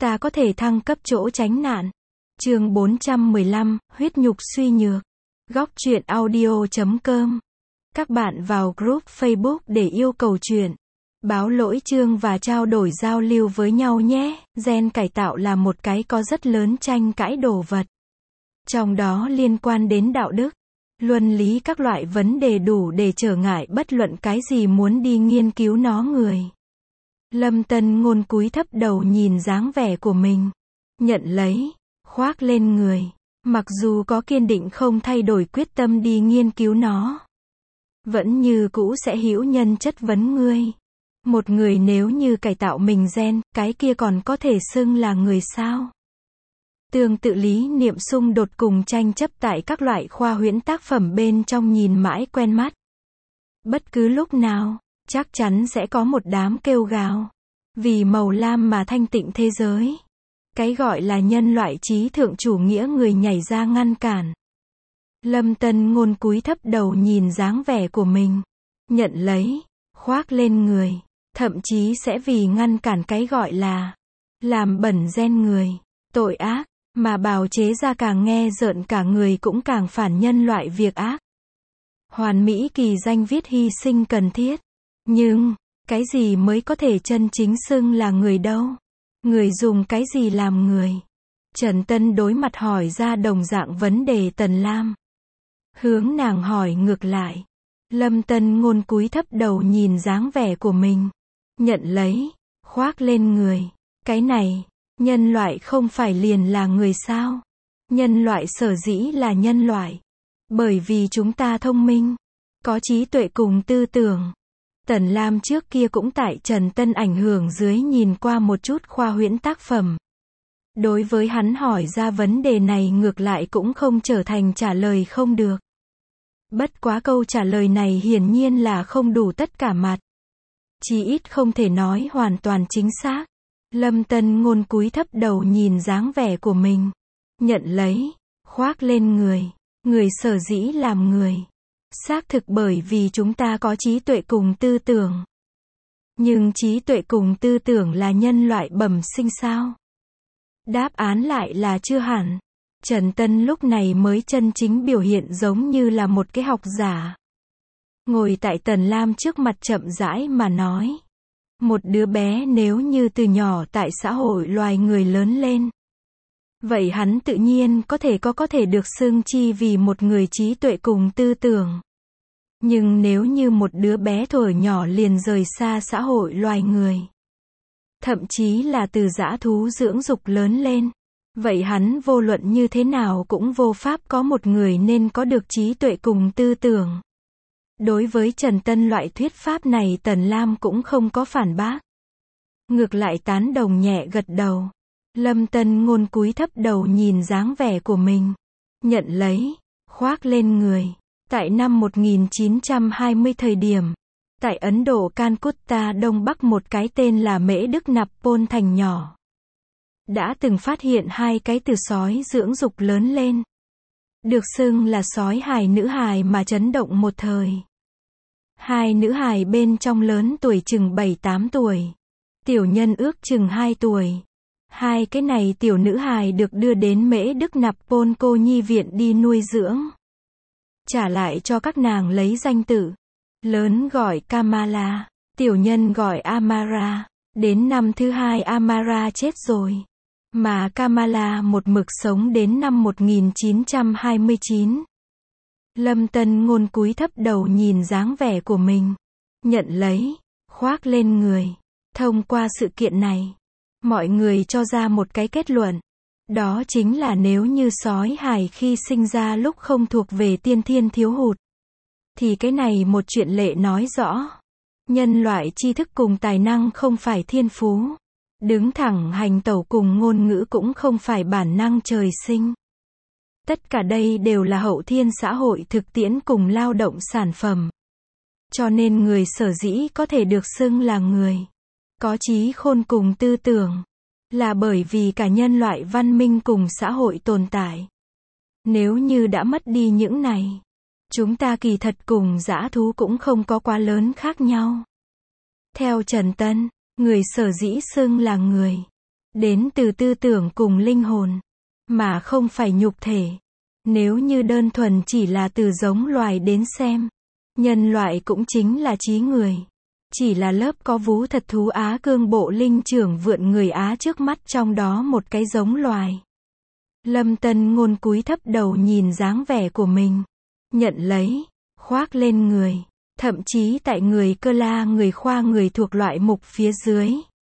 ta có thể thăng cấp chỗ tránh nạn. Chương 415, huyết nhục suy nhược. Góc truyện audio.com. Các bạn vào group Facebook để yêu cầu truyện, báo lỗi chương và trao đổi giao lưu với nhau nhé. Gen cải tạo là một cái có rất lớn tranh cãi đồ vật. Trong đó liên quan đến đạo đức, luân lý các loại vấn đề đủ để trở ngại bất luận cái gì muốn đi nghiên cứu nó người. Lâm Tân Ngôn cúi thấp đầu nhìn dáng vẻ của mình, nhận lấy, khoác lên người, mặc dù có kiên định không thay đổi quyết tâm đi nghiên cứu nó, vẫn như cũ sẽ hữu nhân chất vấn ngươi. Một người nếu như cải tạo mình gen, cái kia còn có thể xưng là người sao? Tương tự lý niệm xung đột cùng tranh chấp tại các loại khoa huyễn tác phẩm bên trong nhìn mãi quen mắt. Bất cứ lúc nào, chắc chắn sẽ có một đám kêu gào, vì màu lam mà thanh tịnh thế giới. Cái gọi là nhân loại trí thượng chủ nghĩa người nhảy ra ngăn cản. Lâm Tân Ngôn cúi thấp đầu nhìn dáng vẻ của mình, nhận lấy, khoác lên người, thậm chí sẽ vì ngăn cản cái gọi là làm bẩn gen người, tội ác, mà bào chế ra càng nghe rợn cả người cũng càng phản nhân loại việc ác. Hoàn mỹ kỳ danh viết hy sinh cần thiết. Nhưng, cái gì mới có thể chân chính xưng là người đâu? Người dùng cái gì làm người? Trần Tân đối mặt hỏi ra đồng dạng vấn đề Tần Lam. Hướng nàng hỏi ngược lại. Lâm Tân Ngôn cúi thấp đầu nhìn dáng vẻ của mình, nhận lấy, khoác lên người. Cái này, nhân loại không phải liền là người sao? Nhân loại sở dĩ là nhân loại, bởi vì chúng ta thông minh, có trí tuệ cùng tư tưởng. Tần Lam trước kia cũng tại Trần Tân ảnh hưởng dưới nhìn qua một chút khoa huyễn tác phẩm. Đối với hắn hỏi ra vấn đề này ngược lại cũng không trở thành trả lời không được. Bất quá câu trả lời này hiển nhiên là không đủ tất cả mặt. Chí ít không thể nói hoàn toàn chính xác. Lâm Tân Ngôn cúi thấp đầu nhìn dáng vẻ của mình, nhận lấy, khoác lên người. Người sở dĩ làm người, xác thực bởi vì chúng ta có trí tuệ cùng tư tưởng. Nhưng trí tuệ cùng tư tưởng là nhân loại bẩm sinh sao? Đáp án lại là chưa hẳn. Trần Tân lúc này mới chân chính biểu hiện giống như là một cái học giả. Ngồi tại Tần Lam trước mặt chậm rãi mà nói. Một đứa bé nếu như từ nhỏ tại xã hội loài người lớn lên, vậy hắn tự nhiên có thể được xưng chi vì một người trí tuệ cùng tư tưởng. Nhưng nếu như một đứa bé thuở nhỏ liền rời xa xã hội loài người, thậm chí là từ dã thú dưỡng dục lớn lên, vậy hắn vô luận như thế nào cũng vô pháp có một người nên có được trí tuệ cùng tư tưởng. Đối với Trần Tân loại thuyết pháp này Tần Lam cũng không có phản bác. Ngược lại tán đồng nhẹ gật đầu. Lâm Tân Ngôn cúi thấp đầu nhìn dáng vẻ của mình, nhận lấy, khoác lên người. Tại năm 1920 thời điểm, tại Ấn Độ Calcutta Đông Bắc một cái tên là Mễ Đức Nạp Pôn thành nhỏ, đã từng phát hiện hai cái từ sói dưỡng dục lớn lên, được xưng là sói hài nữ hài mà chấn động một thời. Hai nữ hài bên trong lớn tuổi chừng 7-8 tuổi, tiểu nhân ước chừng 2 tuổi. Hai cái này tiểu nữ hài được đưa đến Mễ Đức Nạp Pôn cô nhi viện đi nuôi dưỡng. Trả lại cho các nàng lấy danh tự. Lớn gọi Kamala, tiểu nhân gọi Amara. Đến năm thứ 2 Amara chết rồi, mà Kamala một mực sống đến năm 1929. Lâm Tân Ngôn cúi thấp đầu nhìn dáng vẻ của mình, nhận lấy, khoác lên người. Thông qua sự kiện này, mọi người cho ra một cái kết luận. Đó chính là nếu như sói hài khi sinh ra lúc không thuộc về tiên thiên thiếu hụt, thì cái này một chuyện lệ nói rõ. Nhân loại tri thức cùng tài năng không phải thiên phú. Đứng thẳng hành tẩu cùng ngôn ngữ cũng không phải bản năng trời sinh. Tất cả đây đều là hậu thiên xã hội thực tiễn cùng lao động sản phẩm. Cho nên người sở dĩ có thể được xưng là người, có trí khôn cùng tư tưởng, là bởi vì cả nhân loại văn minh cùng xã hội tồn tại. Nếu như đã mất đi những này, chúng ta kỳ thật cùng dã thú cũng không có quá lớn khác nhau. Theo Trần Tân, người sở dĩ xưng là người, đến từ tư tưởng cùng linh hồn, mà không phải nhục thể. Nếu như đơn thuần chỉ là từ giống loài đến xem, nhân loại cũng chính là trí người. Chỉ là lớp có vú thật thú Á cương bộ linh trưởng vượn người Á trước mắt trong đó một cái giống loài. Lâm Tân Ngôn cúi thấp đầu nhìn dáng vẻ của mình. Nhận lấy, khoác lên người. Thậm chí tại người Cơ La người Khoa người thuộc loại mục phía dưới.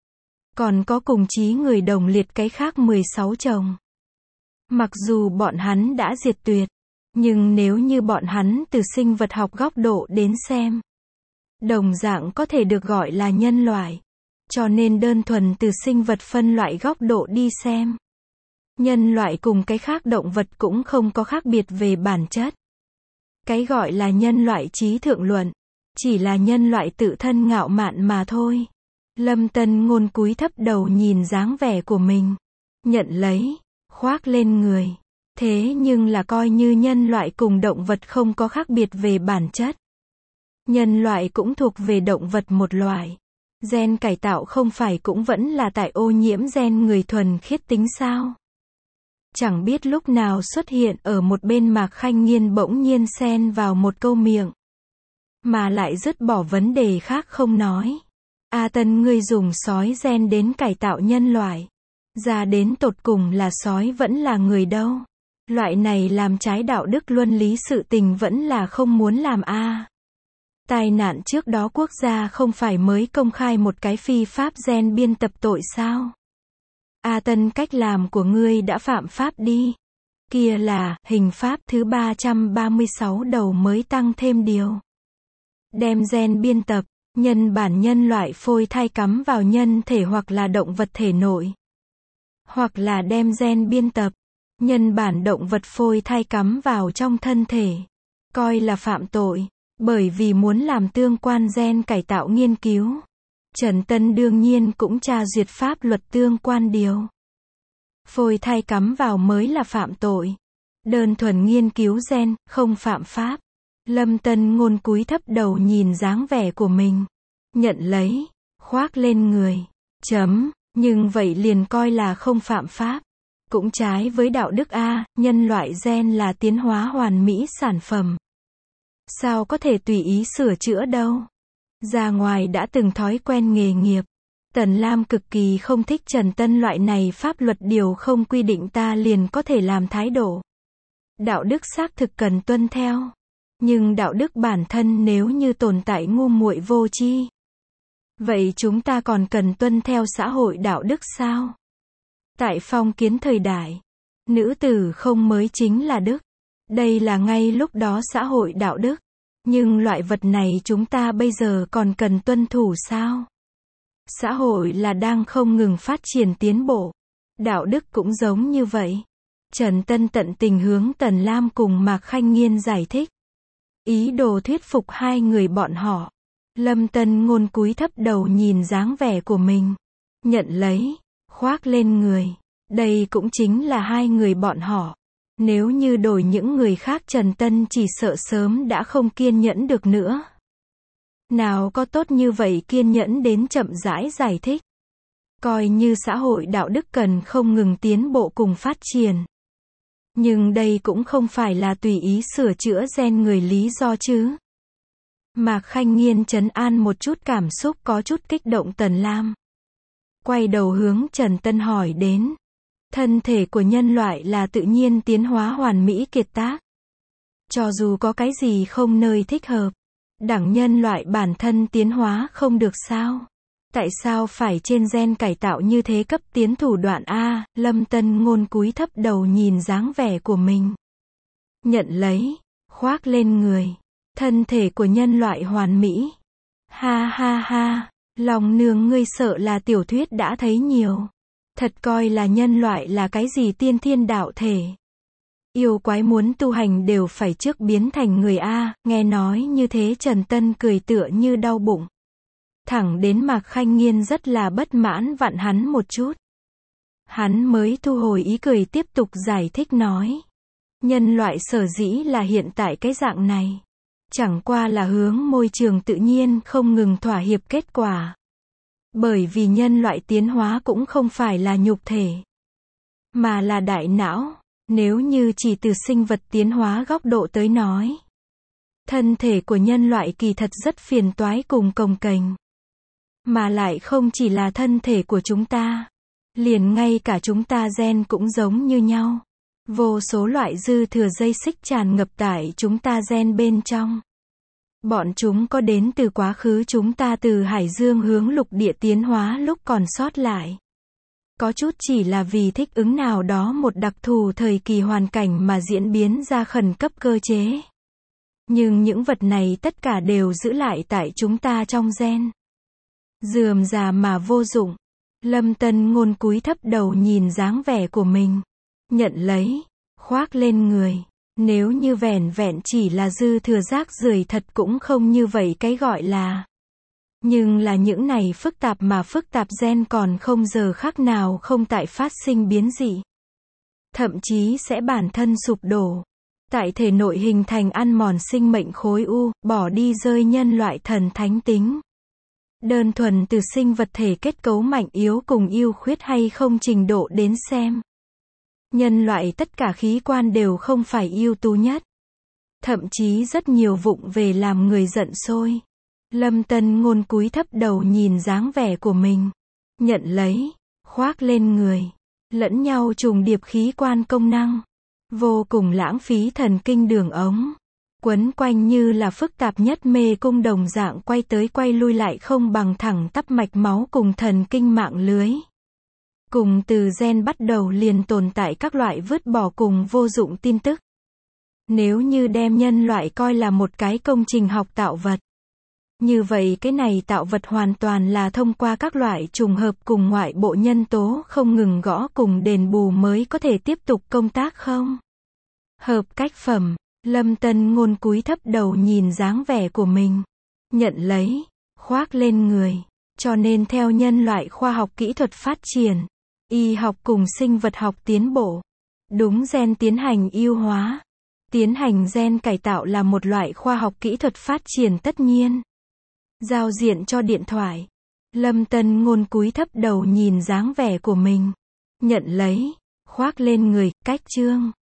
Còn có cùng chí người đồng liệt cái khác 16 chồng. Mặc dù bọn hắn đã diệt tuyệt, nhưng nếu như bọn hắn từ sinh vật học góc độ đến xem, đồng dạng có thể được gọi là nhân loại. Cho nên đơn thuần từ sinh vật phân loại góc độ đi xem, nhân loại cùng cái khác động vật cũng không có khác biệt về bản chất. Cái gọi là nhân loại trí thượng luận, chỉ là nhân loại tự thân ngạo mạn mà thôi. Lâm Tân Ngôn cúi thấp đầu nhìn dáng vẻ của mình. Nhận lấy, khoác lên người. Thế nhưng là coi như nhân loại cùng động vật không có khác biệt về bản chất. Nhân loại cũng thuộc về động vật một loại. Gen cải tạo không phải cũng vẫn là tại ô nhiễm gen người thuần khiết tính sao? Chẳng biết lúc nào xuất hiện ở một bên Mạc Khanh Nghiên bỗng nhiên xen vào một câu miệng. Mà lại dứt bỏ vấn đề khác không nói. A Tân ngươi dùng sói gen đến cải tạo nhân loại. Ra đến tột cùng là sói vẫn là người đâu. Loại này làm trái đạo đức luân lý sự tình vẫn là không muốn làm a. Tai nạn trước đó quốc gia không phải mới công khai một cái phi pháp gen biên tập tội sao? A Tân cách làm của ngươi đã phạm pháp đi. Kia là, hình pháp thứ 336 đầu mới tăng thêm điều. Đem gen biên tập, nhân bản nhân loại phôi thai cắm vào nhân thể hoặc là động vật thể nội. Hoặc là đem gen biên tập, nhân bản động vật phôi thai cắm vào trong thân thể. Coi là phạm tội, bởi vì muốn làm tương quan gen cải tạo nghiên cứu. Trần Tân đương nhiên cũng tra duyệt pháp luật tương quan điều. Phôi thai cắm vào mới là phạm tội. Đơn thuần nghiên cứu gen, không phạm pháp. Lâm Tân Ngôn cúi thấp đầu nhìn dáng vẻ của mình. Nhận lấy, khoác lên người. Nhưng vậy liền coi là không phạm pháp. Cũng trái với đạo đức a, nhân loại gen là tiến hóa hoàn mỹ sản phẩm. Sao có thể tùy ý sửa chữa đâu. Ra ngoài đã từng thói quen nghề nghiệp. Tần Lam cực kỳ không thích Trần Tân loại này pháp luật điều không quy định ta liền có thể làm thái độ. Đạo đức xác thực cần tuân theo. Nhưng đạo đức bản thân nếu như tồn tại ngu muội vô tri, vậy chúng ta còn cần tuân theo xã hội đạo đức sao? Tại phong kiến thời đại, nữ tử không mới chính là đức. Đây là ngay lúc đó xã hội đạo đức. Nhưng loại vật này chúng ta bây giờ còn cần tuân thủ sao? Xã hội là đang không ngừng phát triển tiến bộ. Đạo đức cũng giống như vậy. Trần Tân tận tình hướng Tần Lam cùng Mạc Khanh Nghiên giải thích. Ý đồ thuyết phục hai người bọn họ. Lâm Tân Ngôn cúi thấp đầu nhìn dáng vẻ của mình. Nhận lấy, khoác lên người. Đây cũng chính là hai người bọn họ. Nếu như đổi những người khác Trần Tân chỉ sợ sớm đã không kiên nhẫn được nữa. Nào có tốt như vậy kiên nhẫn đến chậm rãi giải thích. Coi như xã hội đạo đức cần không ngừng tiến bộ cùng phát triển. Nhưng đây cũng không phải là tùy ý sửa chữa gen người lý do chứ. Mạc Khanh Nghiên trấn an một chút cảm xúc có chút kích động Tần Lam. Quay đầu hướng Trần Tân hỏi đến. Thân thể của nhân loại là tự nhiên tiến hóa hoàn mỹ kiệt tác. Cho dù có cái gì không nơi thích hợp, đẳng nhân loại bản thân tiến hóa không được sao? Tại sao phải trên gen cải tạo như thế cấp tiến thủ đoạn a? Lâm Tân Ngôn cúi thấp đầu nhìn dáng vẻ của mình. Nhận lấy, khoác lên người. Thân thể của nhân loại hoàn mỹ. Ha ha ha, lòng nương ngươi sợ là tiểu thuyết đã thấy nhiều. Thật coi là nhân loại là cái gì tiên thiên đạo thể. Yêu quái muốn tu hành đều phải trước biến thành người a, nghe nói như thế Trần Tân cười tựa như đau bụng. Thẳng đến Mạc Khanh Nghiên rất là bất mãn vặn hắn một chút. Hắn mới thu hồi ý cười tiếp tục giải thích nói. Nhân loại sở dĩ là hiện tại cái dạng này. Chẳng qua là hướng môi trường tự nhiên không ngừng thỏa hiệp kết quả. Bởi vì nhân loại tiến hóa cũng không phải là nhục thể, mà là đại não. Nếu như chỉ từ sinh vật tiến hóa góc độ tới nói, thân thể của nhân loại kỳ thật rất phiền toái cùng cồng kềnh. Mà lại không chỉ là thân thể của chúng ta, liền ngay cả chúng ta gen cũng giống như nhau. Vô số loại dư thừa dây xích tràn ngập tại chúng ta gen bên trong. Bọn chúng có đến từ quá khứ chúng ta từ hải dương hướng lục địa tiến hóa lúc còn sót lại. Có chút chỉ là vì thích ứng nào đó một đặc thù thời kỳ hoàn cảnh mà diễn biến ra khẩn cấp cơ chế. Nhưng những vật này tất cả đều giữ lại tại chúng ta trong gen. Rườm rà mà vô dụng. Lâm Tân Ngôn cúi thấp đầu nhìn dáng vẻ của mình. Nhận lấy, khoác lên người. Nếu như vẻn vẹn chỉ là dư thừa rác rưởi thật cũng không như vậy cái gọi là. Nhưng là những này phức tạp gen còn không giờ khác nào không tại phát sinh biến dị. Thậm chí sẽ bản thân sụp đổ. Tại thể nội hình thành ăn mòn sinh mệnh khối u, bỏ đi rơi nhân loại thần thánh tính. Đơn thuần từ sinh vật thể kết cấu mạnh yếu cùng ưu khuyết hay không trình độ đến xem. Nhân loại tất cả khí quan đều không phải ưu tú nhất. Thậm chí rất nhiều vụng về làm người giận sôi. Lâm Tân Ngôn cúi thấp đầu nhìn dáng vẻ của mình. Nhận lấy, khoác lên người. Lẫn nhau trùng điệp khí quan công năng. Vô cùng lãng phí thần kinh đường ống. Quấn quanh như là phức tạp nhất mê cung đồng dạng quay tới quay lui lại không bằng thẳng tắp mạch máu cùng thần kinh mạng lưới. Cùng từ gen bắt đầu liền tồn tại các loại vứt bỏ cùng vô dụng tin tức. Nếu như đem nhân loại coi là một cái công trình học tạo vật, như vậy cái này tạo vật hoàn toàn là thông qua các loại trùng hợp cùng ngoại bộ nhân tố không ngừng gõ cùng đền bù mới có thể tiếp tục công tác không? Hợp cách phẩm. Lâm Tân Ngôn cúi thấp đầu nhìn dáng vẻ của mình. Nhận lấy, khoác lên người. Cho nên theo nhân loại khoa học kỹ thuật phát triển, y học cùng sinh vật học tiến bộ, đúng gen tiến hành ưu hóa. Tiến hành gen cải tạo là một loại khoa học kỹ thuật phát triển tất nhiên. Giao diện cho điện thoại. Lâm Tân Ngôn cúi thấp đầu nhìn dáng vẻ của mình. Nhận lấy, khoác lên người, cách chương.